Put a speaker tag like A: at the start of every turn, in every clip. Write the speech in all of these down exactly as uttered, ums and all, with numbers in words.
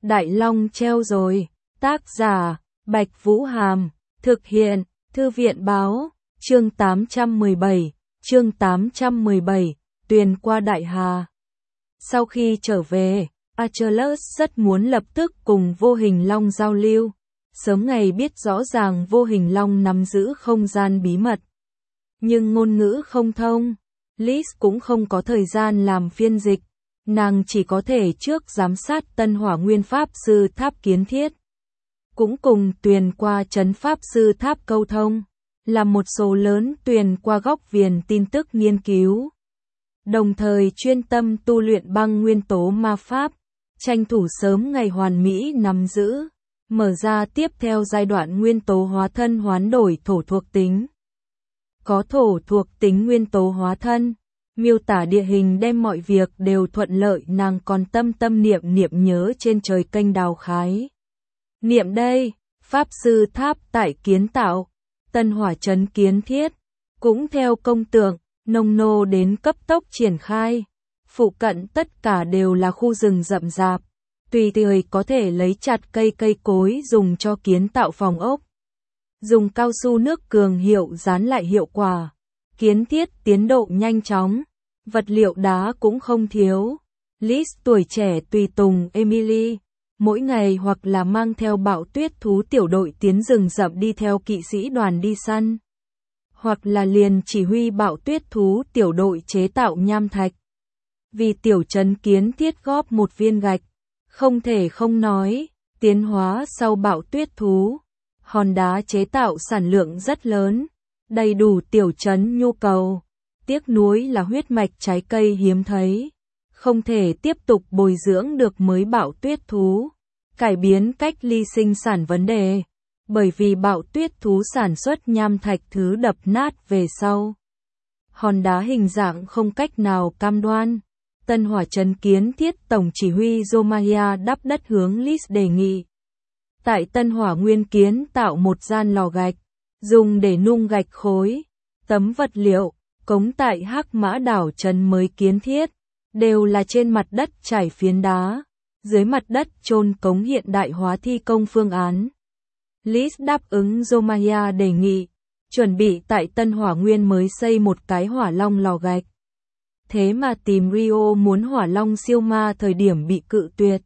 A: Đại Long treo rồi. Tác giả, Bạch Vũ Hàm. Thực hiện, Thư viện Báo. Chương tám trăm mười bảy. Chương tám trăm mười bảy. Tuyền qua Đại Hà. Sau khi trở về, Achilles rất muốn lập tức cùng Vô Hình Long giao lưu. Sớm ngày biết rõ ràng Vô Hình Long nắm giữ không gian bí mật. Nhưng ngôn ngữ không thông, Liz cũng không có thời gian làm phiên dịch. Nàng chỉ có thể trước giám sát Tân Hỏa Nguyên Pháp Sư Tháp Kiến Thiết. Cũng cùng Tuyền qua Trấn Pháp Sư Tháp câu thông, làm một số lớn Tuyền qua góc viền tin tức nghiên cứu. Đồng thời chuyên tâm tu luyện băng nguyên tố ma pháp, tranh thủ sớm ngày hoàn mỹ nắm giữ, mở ra tiếp theo giai đoạn nguyên tố hóa thân hoán đổi thổ thuộc tính. Có thổ thuộc tính nguyên tố hóa thân, miêu tả địa hình đem mọi việc đều thuận lợi, nàng còn tâm tâm niệm niệm nhớ trên trời kênh đào khái. Niệm đây, Pháp Sư Tháp tại kiến tạo, Tân Hỏa Trấn Kiến Thiết, cũng theo công tượng, nông nô đến cấp tốc triển khai. Phụ cận tất cả đều là khu rừng rậm rạp, tùy thời có thể lấy chặt cây cây cối dùng cho kiến tạo phòng ốc. Dùng cao su nước cường hiệu dán lại hiệu quả. Kiến thiết tiến độ nhanh chóng, vật liệu đá cũng không thiếu. Liz tuổi trẻ tùy tùng Emily, mỗi ngày hoặc là mang theo bạo tuyết thú tiểu đội tiến rừng rậm đi theo kỵ sĩ đoàn đi săn, hoặc là liền chỉ huy bạo tuyết thú tiểu đội chế tạo nham thạch. Vì tiểu trấn Kiến Thiết góp một viên gạch, không thể không nói, tiến hóa sau bạo tuyết thú, hòn đá chế tạo sản lượng rất lớn, đầy đủ tiểu trấn nhu cầu. Tiếc nuối là huyết mạch trái cây hiếm thấy, không thể tiếp tục bồi dưỡng được mới bạo tuyết thú, cải biến cách ly sinh sản vấn đề, bởi vì bạo tuyết thú sản xuất nham thạch thứ đập nát về sau. Hòn đá hình dạng không cách nào cam đoan. Tân Hỏa Trấn Kiến Thiết Tổng Chỉ huy Zomaya đắp đất hướng Liz đề nghị. Tại Tân Hỏa Nguyên kiến tạo một gian lò gạch, dùng để nung gạch khối, tấm vật liệu, cống tại Hắc Mã đảo Trấn mới kiến thiết, đều là trên mặt đất trải phiến đá, dưới mặt đất chôn cống hiện đại hóa thi công phương án. Liz đáp ứng Zomaya đề nghị, chuẩn bị tại Tân Hỏa Nguyên mới xây một cái hỏa long lò gạch. Thế mà tìm Rio muốn hỏa long siêu ma thời điểm bị cự tuyệt.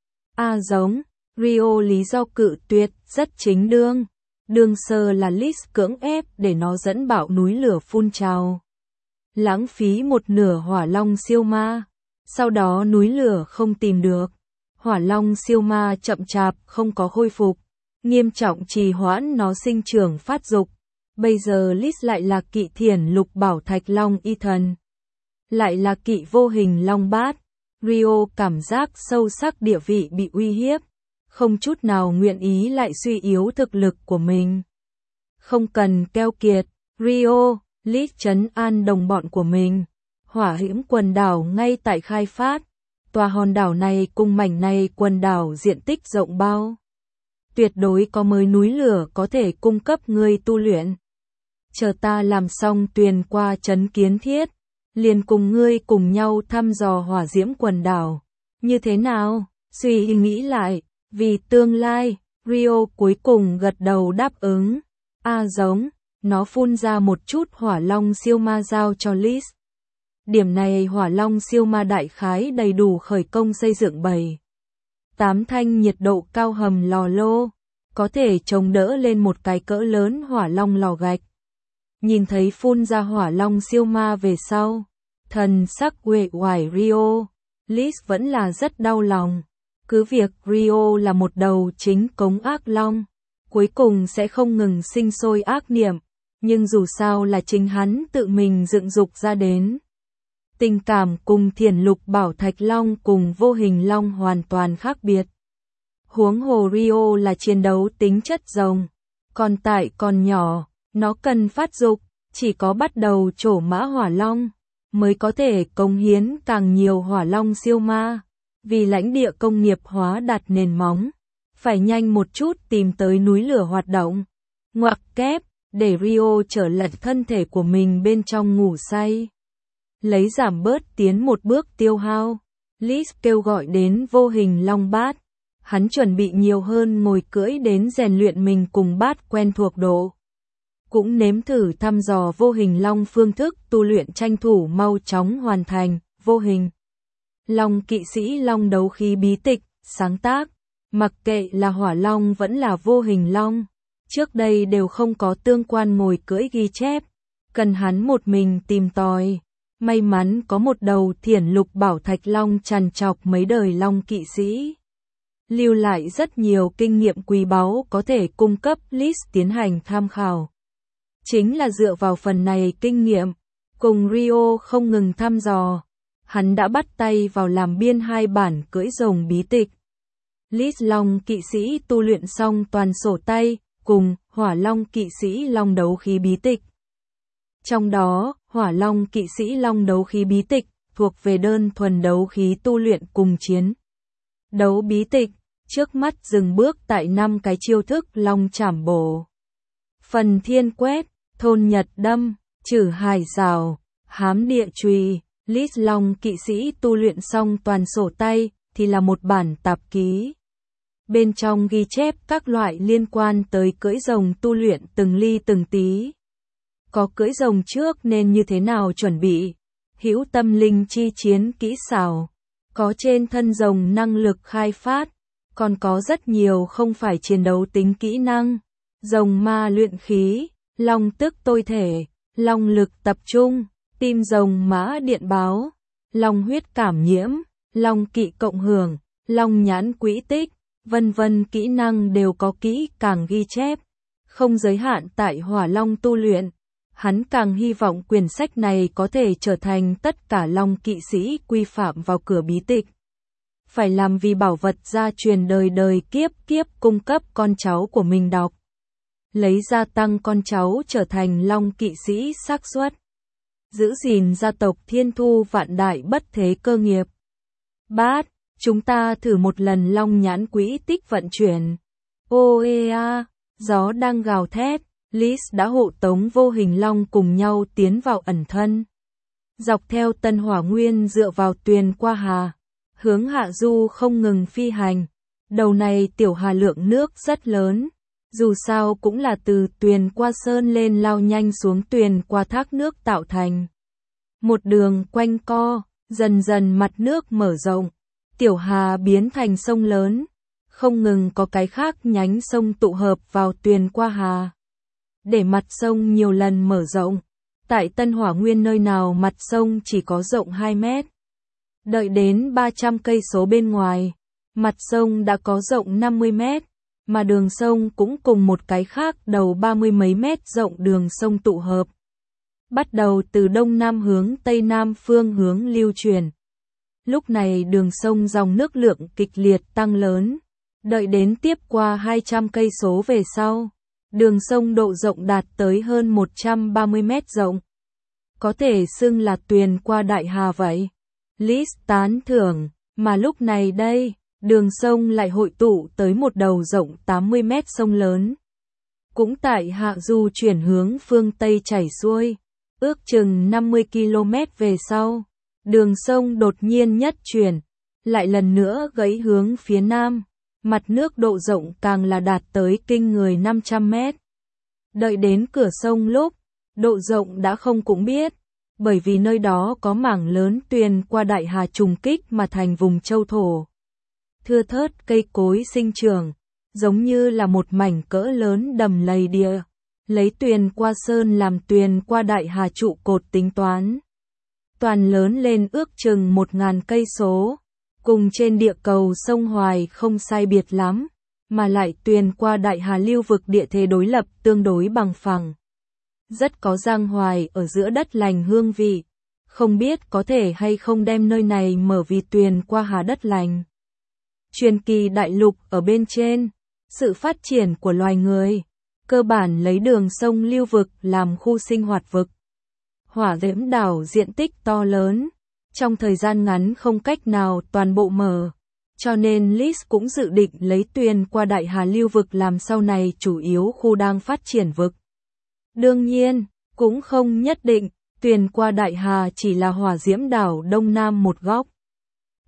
A: A à, giống, Rio lý do cự tuyệt rất chính đương. Đương sơ là Liz cưỡng ép để nó dẫn bão núi lửa phun trào, lãng phí một nửa hỏa long siêu ma. Sau đó núi lửa không tìm được, hỏa long siêu ma chậm chạp không có khôi phục, nghiêm trọng trì hoãn nó sinh trưởng phát dục. Bây giờ Liz lại là kỵ thiền lục bảo thạch long y thần, lại là kỵ vô hình long bát. Rio cảm giác sâu sắc địa vị bị uy hiếp, không chút nào nguyện ý lại suy yếu thực lực của mình. Không cần keo kiệt, Rio, Liz trấn an đồng bọn của mình. Hỏa Diễm quần đảo ngay tại khai phát, tòa hòn đảo này cùng mảnh này quần đảo diện tích rộng bao. Tuyệt đối có mới núi lửa có thể cung cấp người tu luyện. Chờ ta làm xong Tuyền qua Trấn Kiến Thiết, liền cùng ngươi cùng nhau thăm dò Hỏa Diễm quần đảo. Như thế nào? Suy nghĩ lại, vì tương lai, Rio cuối cùng gật đầu đáp ứng. A à, giống, nó phun ra một chút hỏa long siêu ma giao cho Liz. Điểm này hỏa long siêu ma đại khái đầy đủ khởi công xây dựng bảy tám thanh nhiệt độ cao hầm lò lô, có thể chống đỡ lên một cái cỡ lớn hỏa long lò gạch. Nhìn thấy phun ra hỏa long siêu ma về sau, thần sắc uể oải Rio, Liz vẫn là rất đau lòng. Cứ việc Rio là một đầu chính cống ác long, cuối cùng sẽ không ngừng sinh sôi ác niệm, nhưng dù sao là chính hắn tự mình dựng dục ra đến. Tình cảm cùng thiền lục bảo thạch long cùng vô hình long hoàn toàn khác biệt. Huống hồ Rio là chiến đấu tính chất rồng, còn tại còn nhỏ, nó cần phát dục, chỉ có bắt đầu trổ mã hỏa long, mới có thể cống hiến càng nhiều hỏa long siêu ma. Vì lãnh địa công nghiệp hóa đặt nền móng, phải nhanh một chút tìm tới núi lửa hoạt động. Ngoặc kép, để Rio trở lật thân thể của mình bên trong ngủ say. Lấy giảm bớt tiến một bước tiêu hao, Liz kêu gọi đến vô hình long bát. hắn chuẩn bị nhiều hơn ngồi cưỡi đến rèn luyện mình cùng bát quen thuộc độ. Cũng nếm thử thăm dò vô hình long phương thức tu luyện tranh thủ mau chóng hoàn thành, vô hình. Long kỵ sĩ long đấu khí bí tịch, sáng tác, mặc kệ là hỏa long vẫn là vô hình long, trước đây đều không có tương quan ngồi cưỡi ghi chép, cần hắn một mình tìm tòi. May mắn có một đầu thiển lục bảo thạch long trằn trọc mấy đời long kỵ sĩ. Lưu lại rất nhiều kinh nghiệm quý báu có thể cung cấp Liz tiến hành tham khảo. Chính là dựa vào phần này kinh nghiệm, cùng Rio không ngừng thăm dò, hắn đã bắt tay vào làm biên hai bản cưỡi rồng bí tịch. Liz long kỵ sĩ tu luyện xong toàn sổ tay, cùng hỏa long kỵ sĩ long đấu khí bí tịch. Trong đó, hỏa long kỵ sĩ long đấu khí bí tịch, thuộc về đơn thuần đấu khí tu luyện cùng chiến. Đấu bí tịch, trước mắt dừng bước tại năm cái chiêu thức long chảm bổ. Phần thiên quét, thôn nhật đâm, trử hải rào, hám địa chùy, Liz long kỵ sĩ tu luyện xong toàn sổ tay, thì là một bản tạp ký. Bên trong ghi chép các loại liên quan tới cưỡi rồng tu luyện từng ly từng tí. Có cưỡi rồng trước nên như thế nào chuẩn bị, hữu tâm linh chi chiến kỹ xảo, có trên thân rồng năng lực khai phát, còn có rất nhiều không phải chiến đấu tính kỹ năng, rồng ma luyện khí, long tức tôi thể, long lực tập trung, tim rồng mã điện báo, long huyết cảm nhiễm, long kỵ cộng hưởng, long nhãn quỹ tích, vân vân kỹ năng đều có kỹ càng ghi chép, không giới hạn tại hỏa long tu luyện. Hắn càng hy vọng quyển sách này có thể trở thành tất cả long kỵ sĩ quy phạm vào cửa bí tịch. Phải làm vì bảo vật gia truyền đời đời kiếp kiếp cung cấp con cháu của mình đọc. Lấy gia tăng con cháu trở thành long kỵ sĩ xác suất. Giữ gìn gia tộc thiên thu vạn đại bất thế cơ nghiệp. Bát, chúng ta thử một lần long nhãn quỹ tích vận chuyển. Ô ê a, gió đang gào thét. Liz đã hộ tống vô hình long cùng nhau tiến vào ẩn thân. Dọc theo Tân Hỏa Nguyên dựa vào tuyền qua hà, hướng hạ du không ngừng phi hành. Đầu này tiểu hà lượng nước rất lớn, dù sao cũng là từ tuyền qua sơn lên lao nhanh xuống tuyền qua thác nước tạo thành. Một đường quanh co, dần dần mặt nước mở rộng, tiểu hà biến thành sông lớn, không ngừng có cái khác nhánh sông tụ hợp vào tuyền qua hà. Để mặt sông nhiều lần mở rộng, tại Tân Hỏa Nguyên nơi nào mặt sông chỉ có rộng hai mét. Đợi đến ba trăm cây số bên ngoài, mặt sông đã có rộng năm mươi mét, mà đường sông cũng cùng một cái khác đầu ba mươi mấy mét rộng đường sông tụ hợp. Bắt đầu từ đông nam hướng tây nam phương hướng lưu truyền. Lúc này đường sông dòng nước lượng kịch liệt tăng lớn, đợi đến tiếp qua hai trăm cây số về sau. Đường sông độ rộng đạt tới hơn một trăm ba mươi mét rộng. Có thể xưng là tuyền qua đại hà vậy. Liz tán thưởng, mà lúc này đây, đường sông lại hội tụ tới một đầu rộng tám mươi mét sông lớn. Cũng tại hạ du chuyển hướng phương Tây chảy xuôi, ước chừng năm mươi ki lô mét về sau. Đường sông đột nhiên nhất chuyển, lại lần nữa gãy hướng phía nam. Mặt nước độ rộng càng là đạt tới kinh người năm trăm mét. Đợi đến cửa sông lúc, độ rộng đã không cũng biết, bởi vì nơi đó có mảng lớn tuyền qua đại hà trùng kích mà thành vùng châu thổ. Thưa thớt cây cối sinh trưởng, giống như là một mảnh cỡ lớn đầm lầy địa, lấy tuyền qua sơn làm tuyền qua đại hà trụ cột tính toán. Toàn lớn lên ước chừng một ngàn cây số. Cùng trên địa cầu sông Hoài không sai biệt lắm, mà lại tuyền qua đại hà lưu vực địa thế đối lập tương đối bằng phẳng. Rất có giang hoài ở giữa đất lành hương vị, không biết có thể hay không đem nơi này mở vì tuyền qua hà đất lành. Truyền kỳ đại lục ở bên trên, sự phát triển của loài người, cơ bản lấy đường sông lưu vực làm khu sinh hoạt vực. Hỏa diễm đảo diện tích to lớn. Trong thời gian ngắn không cách nào toàn bộ mở, cho nên Liz cũng dự định lấy tuyền qua đại hà lưu vực làm sau này chủ yếu khu đang phát triển vực. Đương nhiên, cũng không nhất định, tuyền qua đại hà chỉ là hỏa diễm đảo đông nam một góc.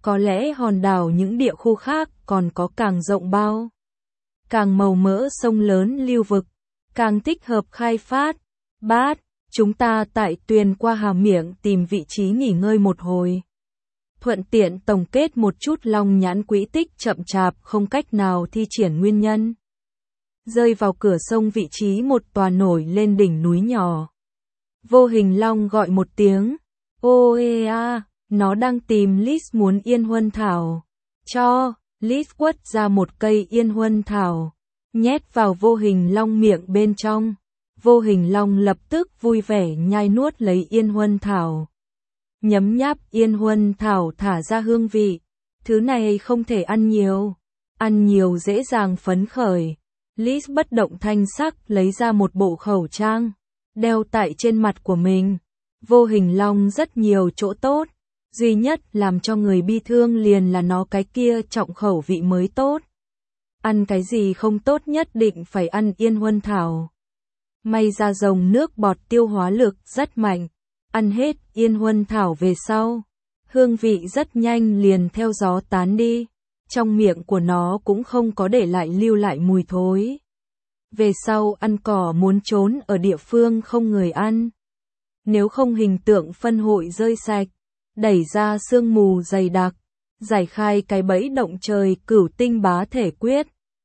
A: Có lẽ hòn đảo những địa khu khác còn có càng rộng bao, càng màu mỡ sông lớn lưu vực, càng thích hợp khai phát. Bát, chúng ta tại Tuyền qua Hà Miệng tìm vị trí nghỉ ngơi một hồi. Thuận tiện tổng kết một chút Long Nhãn quỹ tích chậm chạp không cách nào thi triển nguyên nhân. Rơi vào cửa sông vị trí một tòa nổi lên đỉnh núi nhỏ. Vô Hình Long gọi một tiếng. Ô ê a, nó đang tìm Liz muốn yên huân thảo. Cho, Liz quất ra một cây yên huân thảo, nhét vào Vô Hình Long miệng bên trong. Vô Hình Long lập tức vui vẻ nhai nuốt lấy yên huân thảo. Nhấm nháp yên huân thảo thả ra hương vị. Thứ này không thể ăn nhiều. Ăn nhiều dễ dàng phấn khởi. Liz bất động thanh sắc lấy ra một bộ khẩu trang, đeo tại trên mặt của mình. Vô Hình Long rất nhiều chỗ tốt. Duy nhất làm cho người bi thương liền là nó cái kia trọng khẩu vị mới tốt. Ăn cái gì không tốt nhất định phải ăn yên huân thảo. May ra rồng nước bọt tiêu hóa lực rất mạnh. Ăn hết yên huân thảo về sau, hương vị rất nhanh liền theo gió tán đi. Trong miệng của nó cũng không có để lại lưu lại mùi thối. Về sau ăn cỏ muốn trốn ở địa phương không người ăn. Nếu không hình tượng phân hội rơi sạch, đẩy ra sương mù dày đặc, giải khai cái bẫy động trời cửu tinh bá thể quyết.